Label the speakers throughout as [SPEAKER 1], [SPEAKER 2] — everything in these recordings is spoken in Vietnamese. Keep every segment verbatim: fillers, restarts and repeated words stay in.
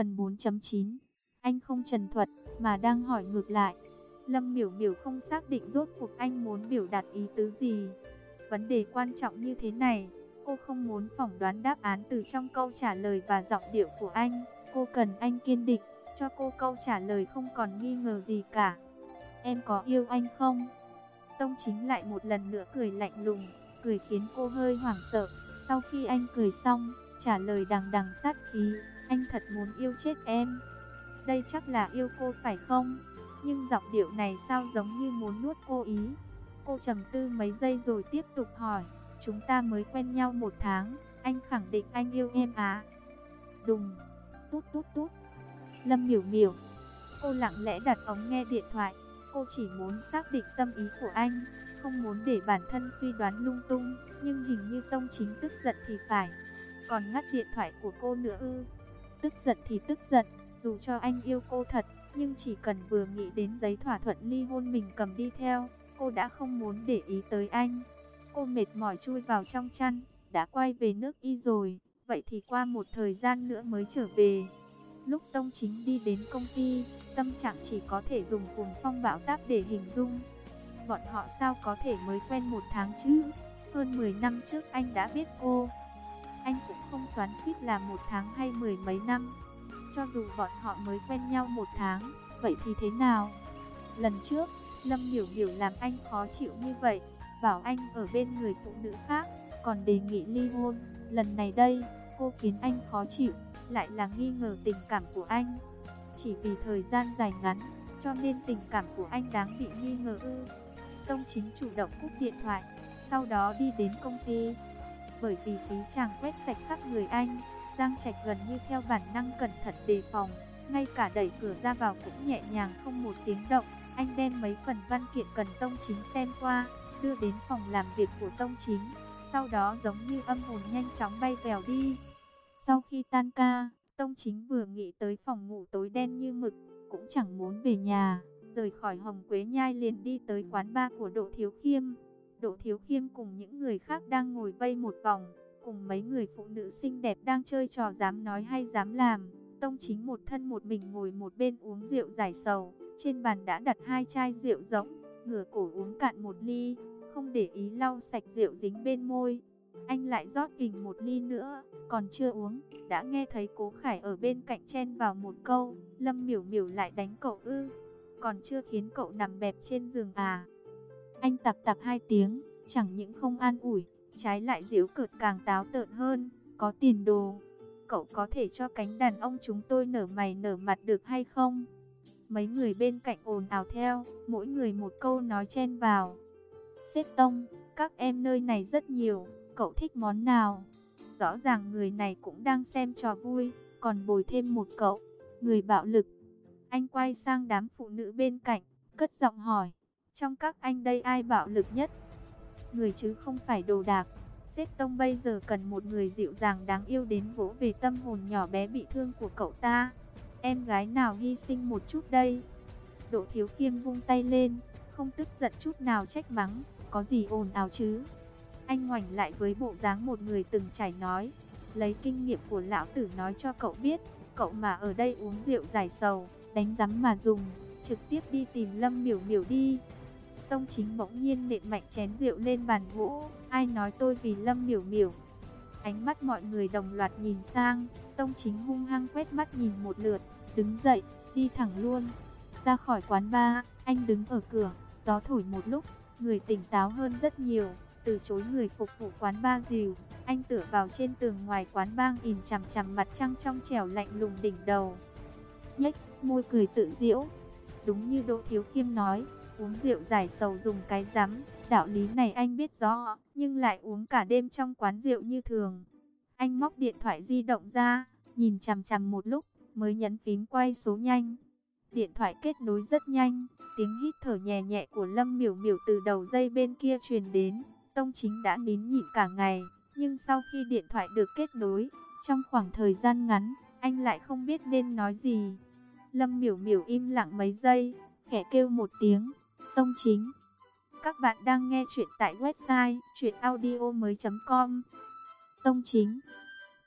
[SPEAKER 1] Phần bốn chấm chín. Anh không trần thuật, mà đang hỏi ngược lại. Lâm Miểu Miểu không xác định rốt cuộc anh muốn biểu đạt ý tứ gì. Vấn đề quan trọng như thế này, cô không muốn phỏng đoán đáp án từ trong câu trả lời và giọng điệu của anh. Cô cần anh kiên định, cho cô câu trả lời không còn nghi ngờ gì cả. Em có yêu anh không? Tông Chính lại một lần nữa cười lạnh lùng, cười khiến cô hơi hoảng sợ. Sau khi anh cười xong, trả lời đằng đằng sát khí, anh thật muốn yêu chết em. Đây chắc là yêu cô phải không? Nhưng giọng điệu này sao giống như muốn nuốt cô ý. Cô trầm tư mấy giây rồi tiếp tục hỏi, chúng ta mới quen nhau một tháng, anh khẳng định anh yêu em à? Đùng, tút tút tút. Lâm Miểu Miểu. Cô lặng lẽ đặt ống nghe điện thoại. Cô chỉ muốn xác định tâm ý của anh, không muốn để bản thân suy đoán lung tung. Nhưng hình như Tông Chính tức giận thì phải. Còn ngắt điện thoại của cô nữa ư? Tức giận thì tức giận, dù cho anh yêu cô thật, nhưng chỉ cần vừa nghĩ đến giấy thỏa thuận ly hôn mình cầm đi theo, cô đã không muốn để ý tới anh. Cô mệt mỏi chui vào trong chăn, đã quay về nước Y rồi, vậy thì qua một thời gian nữa mới trở về. Lúc Tông Chính đi đến công ty, tâm trạng chỉ có thể dùng cuồng phong bão táp để hình dung. Bọn họ sao có thể mới quen một tháng chứ? Hơn mười năm trước anh đã biết cô. Anh cũng không xoắn xuýt là một tháng hay mười mấy năm. Cho dù bọn họ mới quen nhau một tháng, vậy thì thế nào? Lần trước, Lâm Miểu Miểu làm anh khó chịu như vậy, bảo anh ở bên người phụ nữ khác, còn đề nghị ly hôn. Lần này đây, cô khiến anh khó chịu, lại là nghi ngờ tình cảm của anh. Chỉ vì thời gian dài ngắn, cho nên tình cảm của anh đáng bị nghi ngờ ư? Tông Chính chủ động cúp điện thoại, sau đó đi đến công ty. Bởi vì khí chàng quét sạch khắp người anh, Giang Trạch gần như theo bản năng cẩn thận đề phòng, ngay cả đẩy cửa ra vào cũng nhẹ nhàng không một tiếng động. Anh đem mấy phần văn kiện cần Tông Chính xem qua, đưa đến phòng làm việc của Tông Chính, sau đó giống như âm hồn nhanh chóng bay vèo đi. Sau khi tan ca, Tông Chính vừa nghĩ tới phòng ngủ tối đen như mực, cũng chẳng muốn về nhà, rời khỏi Hồng Quế Nhai liền đi tới quán bar của Đỗ Thiếu Khiêm. Đỗ Thiếu Khiêm cùng những người khác đang ngồi vây một vòng, cùng mấy người phụ nữ xinh đẹp đang chơi trò dám nói hay dám làm. Tông Chính một thân một mình ngồi một bên uống rượu giải sầu, trên bàn đã đặt hai chai rượu rỗng, ngửa cổ uống cạn một ly, không để ý lau sạch rượu dính bên môi. Anh lại rót ình một ly nữa, còn chưa uống, đã nghe thấy Cố Khải ở bên cạnh chen vào một câu, Lâm Miểu Miểu lại đánh cậu ư? Còn chưa khiến cậu nằm bẹp trên giường à? Anh tặc tặc hai tiếng, chẳng những không an ủi, trái lại giễu cợt càng táo tợn hơn, có tiền đồ. Cậu có thể cho cánh đàn ông chúng tôi nở mày nở mặt được hay không? Mấy người bên cạnh ồn ào theo, mỗi người một câu nói chen vào. Sếp Tông, các em nơi này rất nhiều, cậu thích món nào? Rõ ràng người này cũng đang xem trò vui, còn bồi thêm một cậu, người bạo lực. Anh quay sang đám phụ nữ bên cạnh, cất giọng hỏi, trong các anh đây ai bạo lực nhất? Người chứ không phải đồ đạc. Sếp Tông bây giờ cần một người dịu dàng đáng yêu đến vỗ về tâm hồn nhỏ bé bị thương của cậu ta. Em gái nào hy sinh một chút đây? Đỗ Thiếu Khiêm vung tay lên, không tức giận chút nào trách mắng, có gì ồn ào chứ? Anh ngoảnh lại với bộ dáng một người từng trải nói, lấy kinh nghiệm của lão tử nói cho cậu biết, cậu mà ở đây uống rượu giải sầu, đánh rắm mà dùng, trực tiếp đi tìm Lâm Miểu Miểu đi. Tông Chính bỗng nhiên nện mạnh chén rượu lên bàn gỗ, ai nói tôi vì Lâm Miểu Miểu? Ánh mắt mọi người đồng loạt nhìn sang, Tông Chính hung hăng quét mắt nhìn một lượt, đứng dậy, đi thẳng luôn. Ra khỏi quán bar, anh đứng ở cửa, gió thổi một lúc, người tỉnh táo hơn rất nhiều, từ chối người phục vụ quán bar dìu. Anh tựa vào trên tường ngoài quán bar nhìn chằm chằm mặt trăng trong trẻo lạnh lùng đỉnh đầu. Nhếch môi cười tự giễu. Đúng như Đỗ Thiếu Khiêm nói, uống rượu giải sầu dùng cái rắm, đạo lý này anh biết rõ, nhưng lại uống cả đêm trong quán rượu như thường. Anh móc điện thoại di động ra, nhìn chằm chằm một lúc, mới nhấn phím quay số nhanh. Điện thoại kết nối rất nhanh, tiếng hít thở nhẹ nhẹ của Lâm Miểu Miểu từ đầu dây bên kia truyền đến. Tông Chính đã nín nhịn cả ngày, nhưng sau khi điện thoại được kết nối, trong khoảng thời gian ngắn, anh lại không biết nên nói gì. Lâm Miểu Miểu im lặng mấy giây, khẽ kêu một tiếng, Tông Chính. Các bạn đang nghe chuyện tại website truyện audio mới chấm com. Tông Chính.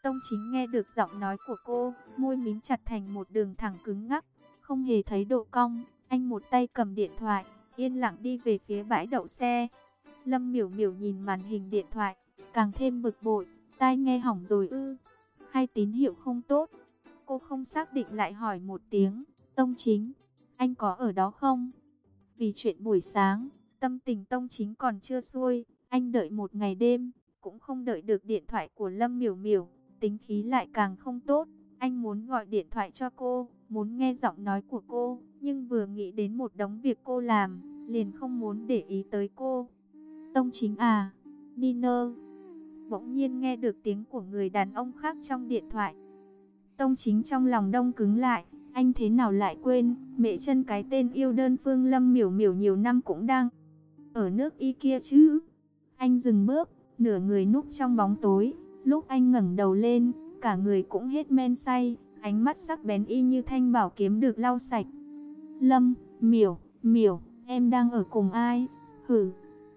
[SPEAKER 1] Tông Chính nghe được giọng nói của cô, môi mím chặt thành một đường thẳng cứng ngắc, không hề thấy độ cong. Anh một tay cầm điện thoại, yên lặng đi về phía bãi đậu xe. Lâm Miểu Miểu nhìn màn hình điện thoại, càng thêm bực bội. Tai nghe hỏng rồi ư? Hay tín hiệu không tốt? Cô không xác định lại hỏi một tiếng. Tông Chính, anh có ở đó không? Vì chuyện buổi sáng, tâm tình Tông Chính còn chưa xuôi. Anh đợi một ngày đêm, cũng không đợi được điện thoại của Lâm Miểu Miểu. Tính khí lại càng không tốt. Anh muốn gọi điện thoại cho cô, muốn nghe giọng nói của cô, nhưng vừa nghĩ đến một đống việc cô làm, liền không muốn để ý tới cô. Tông Chính à, Niner. Bỗng nhiên nghe được tiếng của người đàn ông khác trong điện thoại. Tông Chính trong lòng đông cứng lại, anh thế nào lại quên, mẹ chân cái tên yêu đơn phương Lâm Miểu Miểu nhiều năm cũng đang ở nước Y kia chứ. Anh dừng bước, nửa người núp trong bóng tối, lúc anh ngẩng đầu lên, cả người cũng hết men say, ánh mắt sắc bén y như thanh bảo kiếm được lau sạch. Lâm, Miểu, Miểu, em đang ở cùng ai? Hử.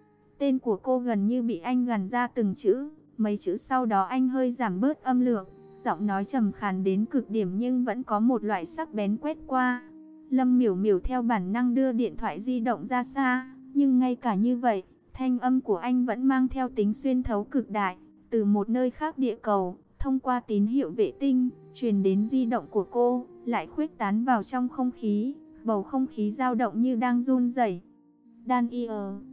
[SPEAKER 1] Tên của cô gần như bị anh gằn ra từng chữ, mấy chữ sau đó anh hơi giảm bớt âm lượng, giọng nói trầm khàn đến cực điểm nhưng vẫn có một loại sắc bén quét qua. Lâm Miểu Miểu theo bản năng đưa điện thoại di động ra xa, nhưng ngay cả như vậy, thanh âm của anh vẫn mang theo tính xuyên thấu cực đại, từ một nơi khác địa cầu, thông qua tín hiệu vệ tinh, truyền đến di động của cô, lại khuếch tán vào trong không khí, bầu không khí dao động như đang run rẩy. Daniel,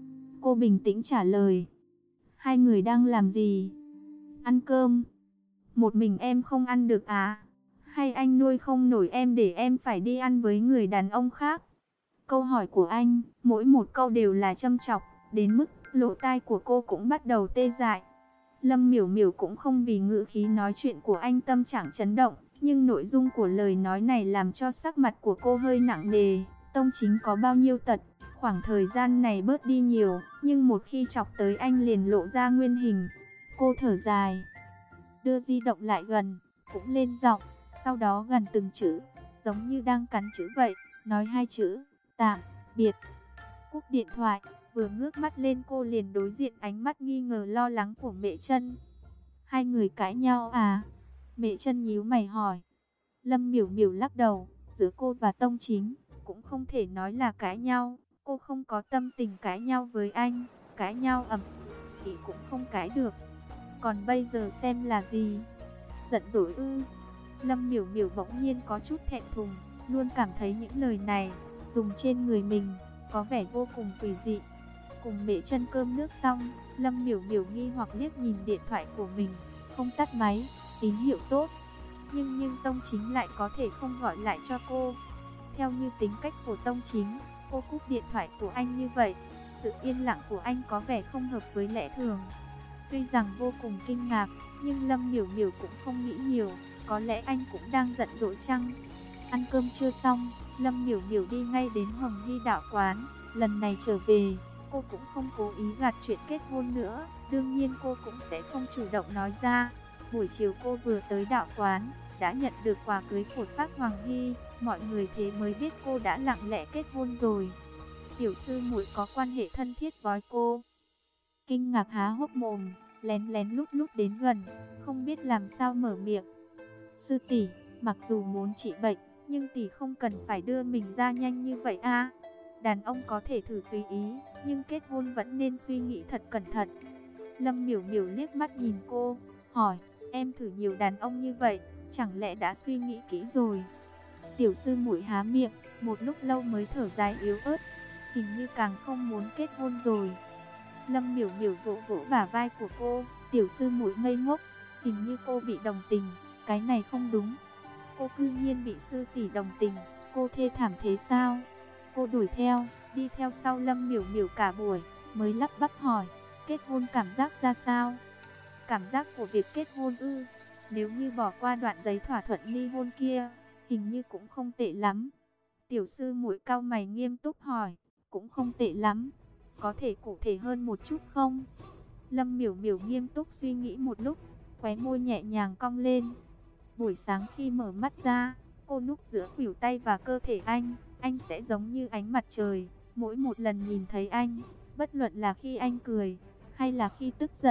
[SPEAKER 1] cô bình tĩnh trả lời. Hai người đang làm gì? Ăn cơm. Một mình em không ăn được à? Hay anh nuôi không nổi em để em phải đi ăn với người đàn ông khác? Câu hỏi của anh, mỗi một câu đều là châm chọc, đến mức lỗ tai của cô cũng bắt đầu tê dại. Lâm Miểu Miểu cũng không vì ngữ khí nói chuyện của anh tâm trạng chấn động, nhưng nội dung của lời nói này làm cho sắc mặt của cô hơi nặng nề. Tông Chính có bao nhiêu tật, khoảng thời gian này bớt đi nhiều, nhưng một khi chọc tới anh liền lộ ra nguyên hình. Cô thở dài, đưa di động lại gần, cũng lên giọng, sau đó gần từng chữ, giống như đang cắn chữ vậy, nói hai chữ, tạm biệt. Cúp điện thoại, vừa ngước mắt lên cô liền đối diện ánh mắt nghi ngờ lo lắng của mẹ chân. Hai người cãi nhau à? Mẹ chân nhíu mày hỏi. Lâm Miểu Miểu lắc đầu, giữa cô và Tông Chính, cũng không thể nói là cãi nhau. Cô không có tâm tình cãi nhau với anh, cãi nhau ầm ĩ cũng không cãi được. Còn bây giờ xem là gì? Giận dỗi ư? Lâm Miểu Miểu bỗng nhiên có chút thẹn thùng, luôn cảm thấy những lời này dùng trên người mình có vẻ vô cùng quỷ dị. Cùng mẹ chân cơm nước xong, Lâm Miểu Miểu nghi hoặc liếc nhìn điện thoại của mình, không tắt máy, tín hiệu tốt. Nhưng nhưng Tông Chính lại có thể không gọi lại cho cô. Theo như tính cách của Tông Chính, cô cúp điện thoại của anh như vậy, sự yên lặng của anh có vẻ không hợp với lẽ thường. Tuy rằng vô cùng kinh ngạc, nhưng Lâm Miểu Miểu cũng không nghĩ nhiều, có lẽ anh cũng đang giận dỗi chăng. Ăn cơm chưa xong, Lâm Miểu Miểu đi ngay đến Hồng Hy Đạo Quán. Lần này trở về, cô cũng không cố ý gạt chuyện kết hôn nữa, đương nhiên cô cũng sẽ không chủ động nói ra. Buổi chiều cô vừa tới đạo quán, đã nhận được quà cưới của Phác Hoàng Hy, mọi người thế mới biết cô đã lặng lẽ kết hôn rồi. Tiểu sư muội có quan hệ thân thiết với cô. Kinh ngạc há hốc mồm, lén lén lúc lúc đến gần, không biết làm sao mở miệng. Sư tỷ, mặc dù muốn trị bệnh, nhưng tỷ không cần phải đưa mình ra nhanh như vậy a. Đàn ông có thể thử tùy ý, nhưng kết hôn vẫn nên suy nghĩ thật cẩn thận. Lâm Miểu Miểu liếc mắt nhìn cô, hỏi, em thử nhiều đàn ông như vậy, chẳng lẽ đã suy nghĩ kỹ rồi? Tiểu sư muội há miệng, một lúc lâu mới thở dài yếu ớt, hình như càng không muốn kết hôn rồi. Lâm Miểu Miểu vỗ vỗ bả vai của cô, tiểu sư muội ngây ngốc, hình như cô bị đồng tình, cái này không đúng. Cô cư nhiên bị sư tỷ đồng tình, cô thê thảm thế sao? Cô đuổi theo, đi theo sau Lâm Miểu Miểu cả buổi, mới lắp bắp hỏi, kết hôn cảm giác ra sao? Cảm giác của việc kết hôn ư? Nếu như bỏ qua đoạn giấy thỏa thuận ly hôn kia, hình như cũng không tệ lắm. Tiểu sư muội cau mày nghiêm túc hỏi, cũng không tệ lắm, có thể cụ thể hơn một chút không? Lâm Miểu Miểu nghiêm túc suy nghĩ một lúc, khóe môi nhẹ nhàng cong lên. Buổi sáng khi mở mắt ra, cô núp giữa khuỷu tay và cơ thể anh, anh sẽ giống như ánh mặt trời. Mỗi một lần nhìn thấy anh, bất luận là khi anh cười, hay là khi tức giận,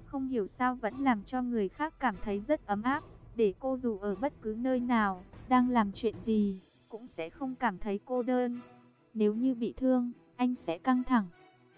[SPEAKER 1] không hiểu sao vẫn làm cho người khác cảm thấy rất ấm áp, để cô dù ở bất cứ nơi nào, đang làm chuyện gì, cũng sẽ không cảm thấy cô đơn. Nếu như bị thương, anh sẽ căng thẳng,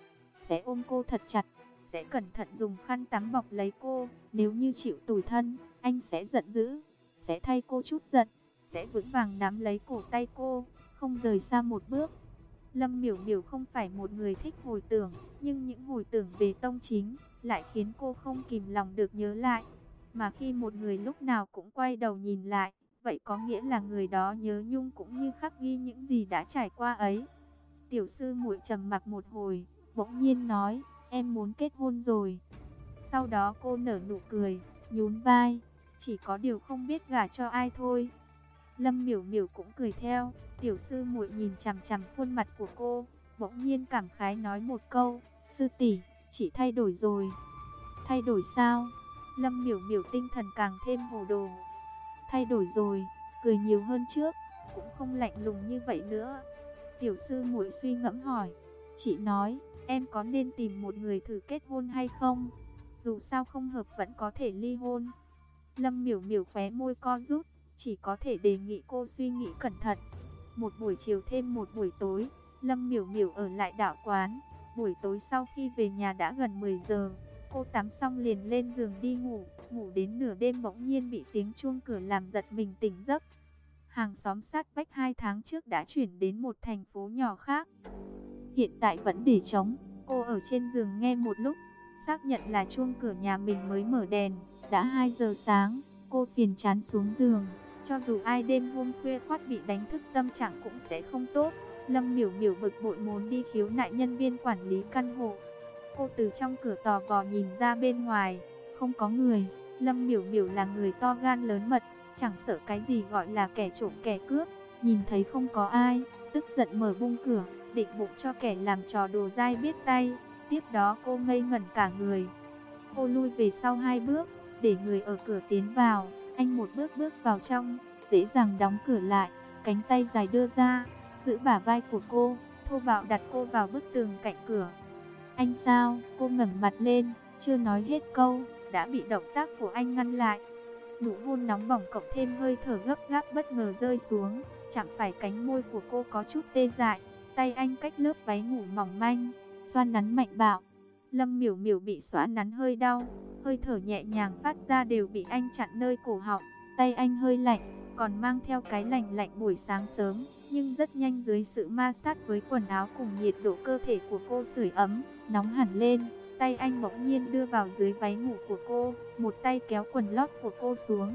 [SPEAKER 1] sẽ ôm cô thật chặt, sẽ cẩn thận dùng khăn tắm bọc lấy cô. Nếu như chịu tủi thân, anh sẽ giận dữ, sẽ thay cô chút giận, sẽ vững vàng nắm lấy cổ tay cô, không rời xa một bước. Lâm Miểu Miểu không phải một người thích hồi tưởng, nhưng những hồi tưởng về Tông Chính lại khiến cô không kìm lòng được nhớ lại. Mà khi một người lúc nào cũng quay đầu nhìn lại, vậy có nghĩa là người đó nhớ nhung cũng như khắc ghi những gì đã trải qua ấy. Tiểu sư muội trầm mặc một hồi, bỗng nhiên nói, em muốn kết hôn rồi. Sau đó cô nở nụ cười, nhún vai, chỉ có điều không biết gả cho ai thôi. Lâm Miểu Miểu cũng cười theo, tiểu sư muội nhìn chằm chằm khuôn mặt của cô, bỗng nhiên cảm khái nói một câu, sư tỷ, chị thay đổi rồi. Thay đổi sao? Lâm Miểu Miểu tinh thần càng thêm hồ đồ. Thay đổi rồi, cười nhiều hơn trước, cũng không lạnh lùng như vậy nữa. Tiểu sư muội suy ngẫm hỏi, chị nói, em có nên tìm một người thử kết hôn hay không? Dù sao không hợp vẫn có thể ly hôn. Lâm Miểu Miểu khóe môi co rút, chỉ có thể đề nghị cô suy nghĩ cẩn thận. Một buổi chiều thêm một buổi tối, Lâm Miểu Miểu ở lại đạo quán. Buổi tối sau khi về nhà đã gần mười giờ, cô tắm xong liền lên giường đi ngủ. Ngủ đến nửa đêm bỗng nhiên bị tiếng chuông cửa làm giật mình tỉnh giấc. Hàng xóm sát vách hai tháng trước đã chuyển đến một thành phố nhỏ khác, hiện tại vẫn để trống. Cô ở trên giường nghe một lúc, xác nhận là chuông cửa nhà mình mới mở đèn. Đã hai giờ sáng, cô phiền chán xuống giường. Cho dù ai đêm hôm khuya khoắt bị đánh thức tâm trạng cũng sẽ không tốt. Lâm Miểu Miểu bực bội muốn đi khiếu nại nhân viên quản lý căn hộ. Cô từ trong cửa tò vò nhìn ra bên ngoài, không có người. Lâm Miểu Miểu là người to gan lớn mật, chẳng sợ cái gì gọi là kẻ trộm kẻ cướp. Nhìn thấy không có ai, tức giận mở bung cửa, định bụng cho kẻ làm trò đồ dai biết tay. Tiếp đó cô ngây ngẩn cả người. Cô lui về sau hai bước, để người ở cửa tiến vào. Anh một bước bước vào trong, dễ dàng đóng cửa lại, cánh tay dài đưa ra, giữ bả vai của cô, thô bạo đặt cô vào bức tường cạnh cửa. Anh sao? Cô ngẩng mặt lên, chưa nói hết câu, đã bị động tác của anh ngăn lại. Nụ hôn nóng bỏng cộng thêm hơi thở gấp gáp bất ngờ rơi xuống, chạm phải cánh môi của cô có chút tê dại. Tay anh cách lớp váy ngủ mỏng manh, xoa nắn mạnh bạo. Lâm Miểu Miểu bị xoa nắn hơi đau, hơi thở nhẹ nhàng phát ra đều bị anh chặn nơi cổ họng. Tay anh hơi lạnh, còn mang theo cái lạnh lạnh buổi sáng sớm, nhưng rất nhanh dưới sự ma sát với quần áo cùng nhiệt độ cơ thể của cô sưởi ấm, nóng hẳn lên. Tay anh bỗng nhiên đưa vào dưới váy ngủ của cô, một tay kéo quần lót của cô xuống.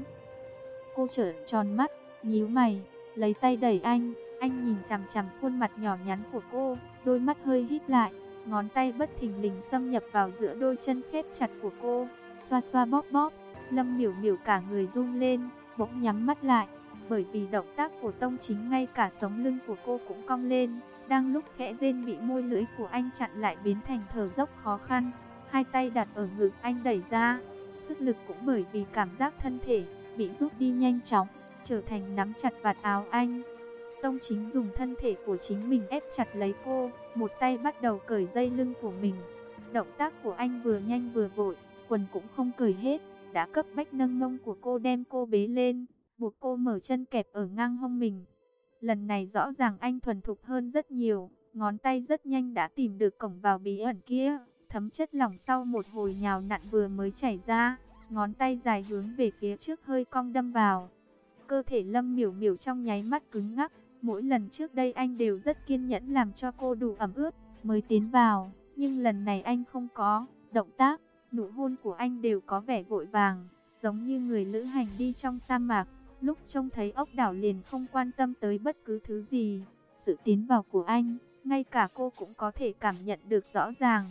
[SPEAKER 1] Cô trợn tròn mắt, nhíu mày, lấy tay đẩy anh. Anh nhìn chằm chằm khuôn mặt nhỏ nhắn của cô, đôi mắt hơi híp lại, ngón tay bất thình lình xâm nhập vào giữa đôi chân khép chặt của cô, xoa xoa bóp bóp. Lâm Miểu Miểu cả người run lên, bỗng nhắm mắt lại, bởi vì động tác của Tông Chính ngay cả sống lưng của cô cũng cong lên. Đang lúc khẽ rên bị môi lưỡi của anh chặn lại biến thành thở dốc khó khăn. Hai tay đặt ở ngực anh đẩy ra, sức lực cũng bởi vì cảm giác thân thể bị rút đi nhanh chóng, trở thành nắm chặt vạt áo anh. Tông Chính dùng thân thể của chính mình ép chặt lấy cô, một tay bắt đầu cởi dây lưng của mình. Động tác của anh vừa nhanh vừa vội, quần cũng không cởi hết, đã cấp bách nâng mông của cô đem cô bế lên, buộc cô mở chân kẹp ở ngang hông mình. Lần này rõ ràng anh thuần thục hơn rất nhiều, ngón tay rất nhanh đã tìm được cổng vào bí ẩn kia, thấm chất lỏng sau một hồi nhào nặn vừa mới chảy ra, ngón tay dài hướng về phía trước hơi cong đâm vào. Cơ thể Lâm Miểu Miểu trong nháy mắt cứng ngắc, mỗi lần trước đây anh đều rất kiên nhẫn làm cho cô đủ ẩm ướt mới tiến vào, nhưng lần này anh không có. Động tác, nụ hôn của anh đều có vẻ vội vàng, giống như người lữ hành đi trong sa mạc, lúc trông thấy ốc đảo liền không quan tâm tới bất cứ thứ gì. Sự tiến vào của anh, ngay cả cô cũng có thể cảm nhận được rõ ràng.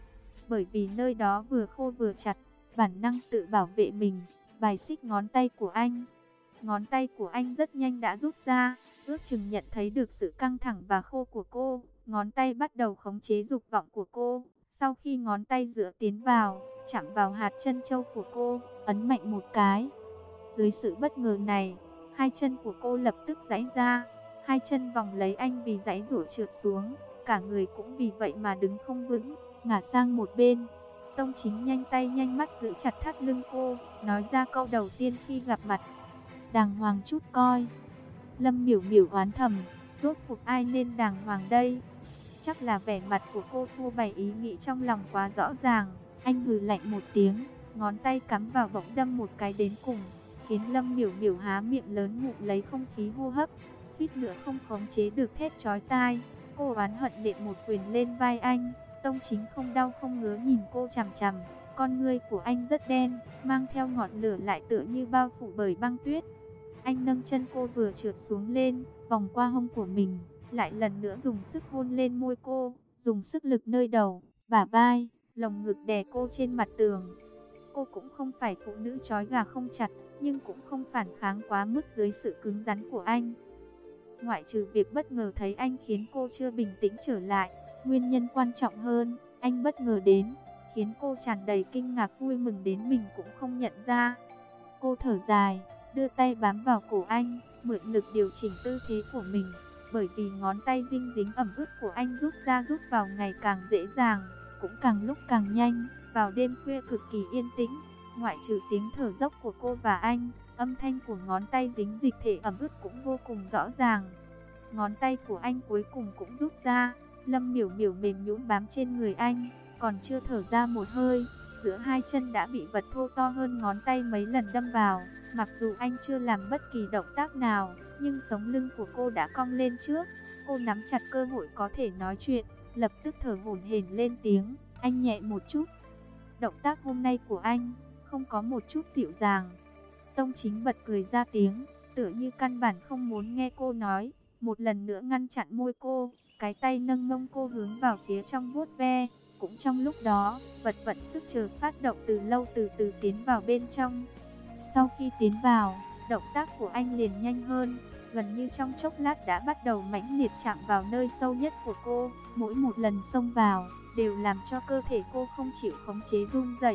[SPEAKER 1] Bởi vì nơi đó vừa khô vừa chặt, bản năng tự bảo vệ mình, bài xích ngón tay của anh. Ngón tay của anh rất nhanh đã rút ra, ước chừng nhận thấy được sự căng thẳng và khô của cô. Ngón tay bắt đầu khống chế dục vọng của cô. Sau khi ngón tay giữa tiến vào, chạm vào hạt chân châu của cô, ấn mạnh một cái. Dưới sự bất ngờ này, hai chân của cô lập tức giãy ra. Hai chân vòng lấy anh vì giãy giụa trượt xuống. Cả người cũng vì vậy mà đứng không vững, ngả sang một bên. Tông Chính nhanh tay nhanh mắt giữ chặt thắt lưng cô, nói ra câu đầu tiên khi gặp mặt. Đàng hoàng chút coi. Lâm Miểu Miểu oán thầm, rốt cuộc ai nên đàng hoàng đây? Chắc là vẻ mặt của cô phô bày ý nghĩ trong lòng quá rõ ràng. Anh hừ lạnh một tiếng, ngón tay cắm vào bỗng đâm một cái đến cùng, khiến Lâm Miểu Miểu há miệng lớn ngụm lấy không khí hô hấp, suýt nữa không khống chế được thét chói tai. Cô oán hận nện một quyền lên vai anh. Tông Chính không đau không ngứa nhìn cô chằm chằm, con ngươi của anh rất đen, mang theo ngọn lửa lại tựa như bao phủ bởi băng tuyết. Anh nâng chân cô vừa trượt xuống lên, vòng qua hông của mình, lại lần nữa dùng sức hôn lên môi cô, dùng sức lực nơi đầu, bả vai, lồng ngực đè cô trên mặt tường. Cô cũng không phải phụ nữ trói gà không chặt, nhưng cũng không phản kháng quá mức dưới sự cứng rắn của anh. Ngoại trừ việc bất ngờ thấy anh khiến cô chưa bình tĩnh trở lại, nguyên nhân quan trọng hơn, anh bất ngờ đến, khiến cô tràn đầy kinh ngạc vui mừng đến mình cũng không nhận ra. Cô thở dài, đưa tay bám vào cổ anh, mượn lực điều chỉnh tư thế của mình, bởi vì ngón tay dinh dính ẩm ướt của anh rút ra rút vào ngày càng dễ dàng, cũng càng lúc càng nhanh. Vào đêm khuya cực kỳ yên tĩnh, ngoại trừ tiếng thở dốc của cô và anh, âm thanh của ngón tay dính dịch thể ẩm ướt cũng vô cùng rõ ràng. Ngón tay của anh cuối cùng cũng rút ra, Lâm Miểu Miểu mềm nhũn bám trên người anh, còn chưa thở ra một hơi, giữa hai chân đã bị vật thô to hơn ngón tay mấy lần đâm vào. Mặc dù anh chưa làm bất kỳ động tác nào, nhưng sống lưng của cô đã cong lên trước. Cô nắm chặt cơ hội có thể nói chuyện, lập tức thở hổn hển lên tiếng, anh nhẹ một chút. Động tác hôm nay của anh không có một chút dịu dàng. Tông Chính bật cười ra tiếng, tựa như căn bản không muốn nghe cô nói, một lần nữa ngăn chặn môi cô, cái tay nâng mông cô hướng vào phía trong vuốt ve. Cũng trong lúc đó, vật vận sức chờ phát động từ lâu từ từ tiến vào bên trong. Sau khi tiến vào, động tác của anh liền nhanh hơn, gần như trong chốc lát đã bắt đầu mãnh liệt chạm vào nơi sâu nhất của cô. Mỗi một lần xông vào, đều làm cho cơ thể cô không chịu khống chế run rẩy.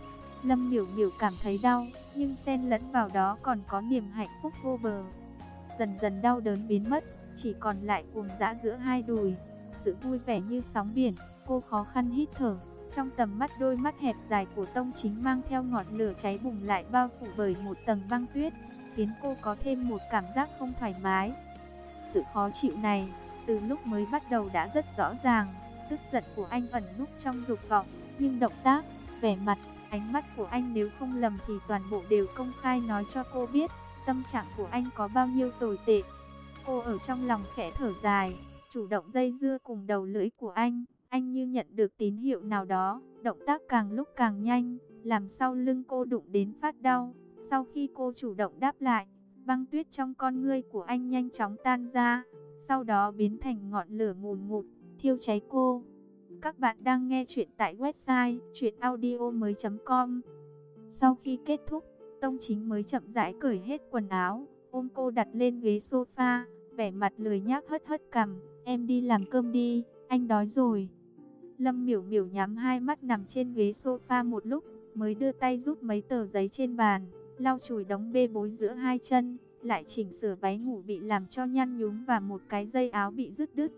[SPEAKER 1] Lâm Miểu Miểu cảm thấy đau, nhưng xen lẫn vào đó còn có niềm hạnh phúc vô bờ. Dần dần đau đớn biến mất, chỉ còn lại cuồng dã giữa hai đùi. Sự vui vẻ như sóng biển, cô khó khăn hít thở. Trong tầm mắt đôi mắt hẹp dài của Tông Chính mang theo ngọn lửa cháy bùng lại bao phủ bởi một tầng băng tuyết, khiến cô có thêm một cảm giác không thoải mái. Sự khó chịu này, từ lúc mới bắt đầu đã rất rõ ràng. Tức giận của anh ẩn núp trong dục vọng, nhưng động tác, vẻ mặt, ánh mắt của anh nếu không lầm thì toàn bộ đều công khai nói cho cô biết tâm trạng của anh có bao nhiêu tồi tệ. Cô ở trong lòng khẽ thở dài, chủ động dây dưa cùng đầu lưỡi của anh. Anh như nhận được tín hiệu nào đó, động tác càng lúc càng nhanh, làm sau lưng cô đụng đến phát đau. Sau khi cô chủ động đáp lại, băng tuyết trong con ngươi của anh nhanh chóng tan ra, sau đó biến thành ngọn lửa ngùn ngụt, thiêu cháy cô. Các bạn đang nghe chuyện tại website truyện audio mới chấm com. Sau khi kết thúc, Tông Chính mới chậm rãi cởi hết quần áo, ôm cô đặt lên ghế sofa, vẻ mặt lười nhác hất hất cằm, em đi làm cơm đi, anh đói rồi. Lâm Miểu Miểu nhắm hai mắt nằm trên ghế sofa một lúc, mới đưa tay rút mấy tờ giấy trên bàn, lau chùi đống bê bối giữa hai chân, lại chỉnh sửa váy ngủ bị làm cho nhăn nhúm và một cái dây áo bị rứt đứt.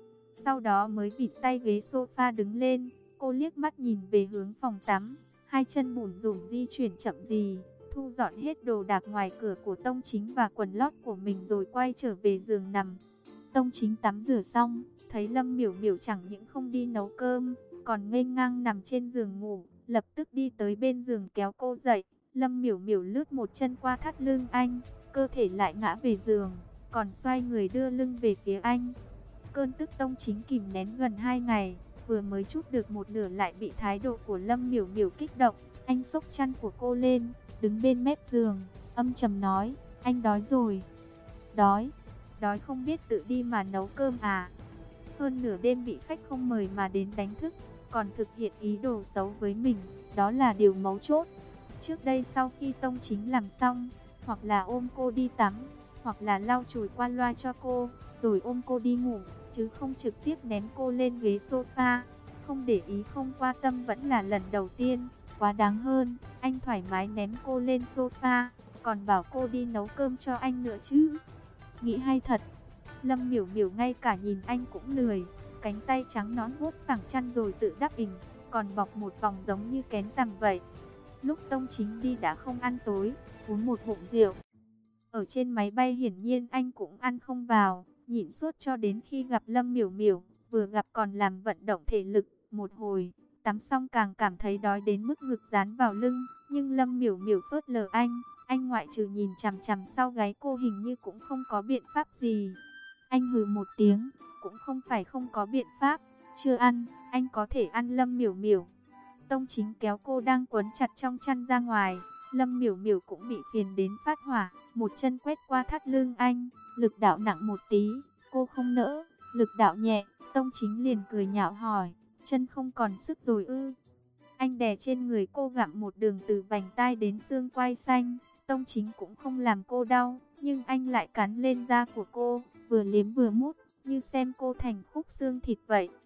[SPEAKER 1] Sau đó mới vịn tay ghế sofa đứng lên, cô liếc mắt nhìn về hướng phòng tắm, hai chân bủn rủn di chuyển chậm gì, thu dọn hết đồ đạc ngoài cửa của Tông Chính và quần lót của mình rồi quay trở về giường nằm. Tông Chính tắm rửa xong, thấy Lâm Miểu Miểu chẳng những không đi nấu cơm, còn ngây ngang nằm trên giường ngủ, lập tức đi tới bên giường kéo cô dậy. Lâm Miểu Miểu lướt một chân qua thắt lưng anh, cơ thể lại ngã về giường, còn xoay người đưa lưng về phía anh. Cơn tức Tông Chính kìm nén gần hai ngày, vừa mới chút được một nửa lại bị thái độ của Lâm Miểu Miểu kích động. Anh xốc chăn của cô lên, đứng bên mép giường, âm trầm nói, anh đói rồi. Đói? Đói không biết tự đi mà nấu cơm à? Hơn nửa đêm bị khách không mời mà đến đánh thức, còn thực hiện ý đồ xấu với mình, đó là điều mấu chốt. Trước đây sau khi Tông Chính làm xong, hoặc là ôm cô đi tắm, hoặc là lau chùi qua loa cho cô, rồi ôm cô đi ngủ, chứ không trực tiếp ném cô lên ghế sofa. Không để ý không quan tâm vẫn là lần đầu tiên. Quá đáng hơn, anh thoải mái ném cô lên sofa, còn bảo cô đi nấu cơm cho anh nữa chứ. Nghĩ hay thật. Lâm Miểu Miểu ngay cả nhìn anh cũng lười, cánh tay trắng nõn vuốt phẳng chăn rồi tự đắp ình. còn bọc một vòng giống như kén tằm vậy. Lúc Tông Chính đi đã không ăn tối, uống một bụng rượu. Ở trên máy bay hiển nhiên anh cũng ăn không vào, nhịn suốt cho đến khi gặp Lâm Miểu Miểu, vừa gặp còn làm vận động thể lực, một hồi, tắm xong càng cảm thấy đói đến mức ngực dán vào lưng, nhưng Lâm Miểu Miểu phớt lờ anh, anh ngoại trừ nhìn chằm chằm sau gáy cô hình như cũng không có biện pháp gì. Anh hừ một tiếng, cũng không phải không có biện pháp, chưa ăn, anh có thể ăn Lâm Miểu Miểu. Tông Chính kéo cô đang quấn chặt trong chăn ra ngoài, Lâm Miểu Miểu cũng bị phiền đến phát hỏa, một chân quét qua thắt lưng anh, lực đạo nặng một tí, cô không nỡ, lực đạo nhẹ, Tông Chính liền cười nhạo hỏi, chân không còn sức rồi ư? Anh đè trên người cô gặm một đường từ vành tai đến xương quai xanh, Tông Chính cũng không làm cô đau, nhưng anh lại cắn lên da của cô, vừa liếm vừa mút, như xem cô thành khúc xương thịt vậy.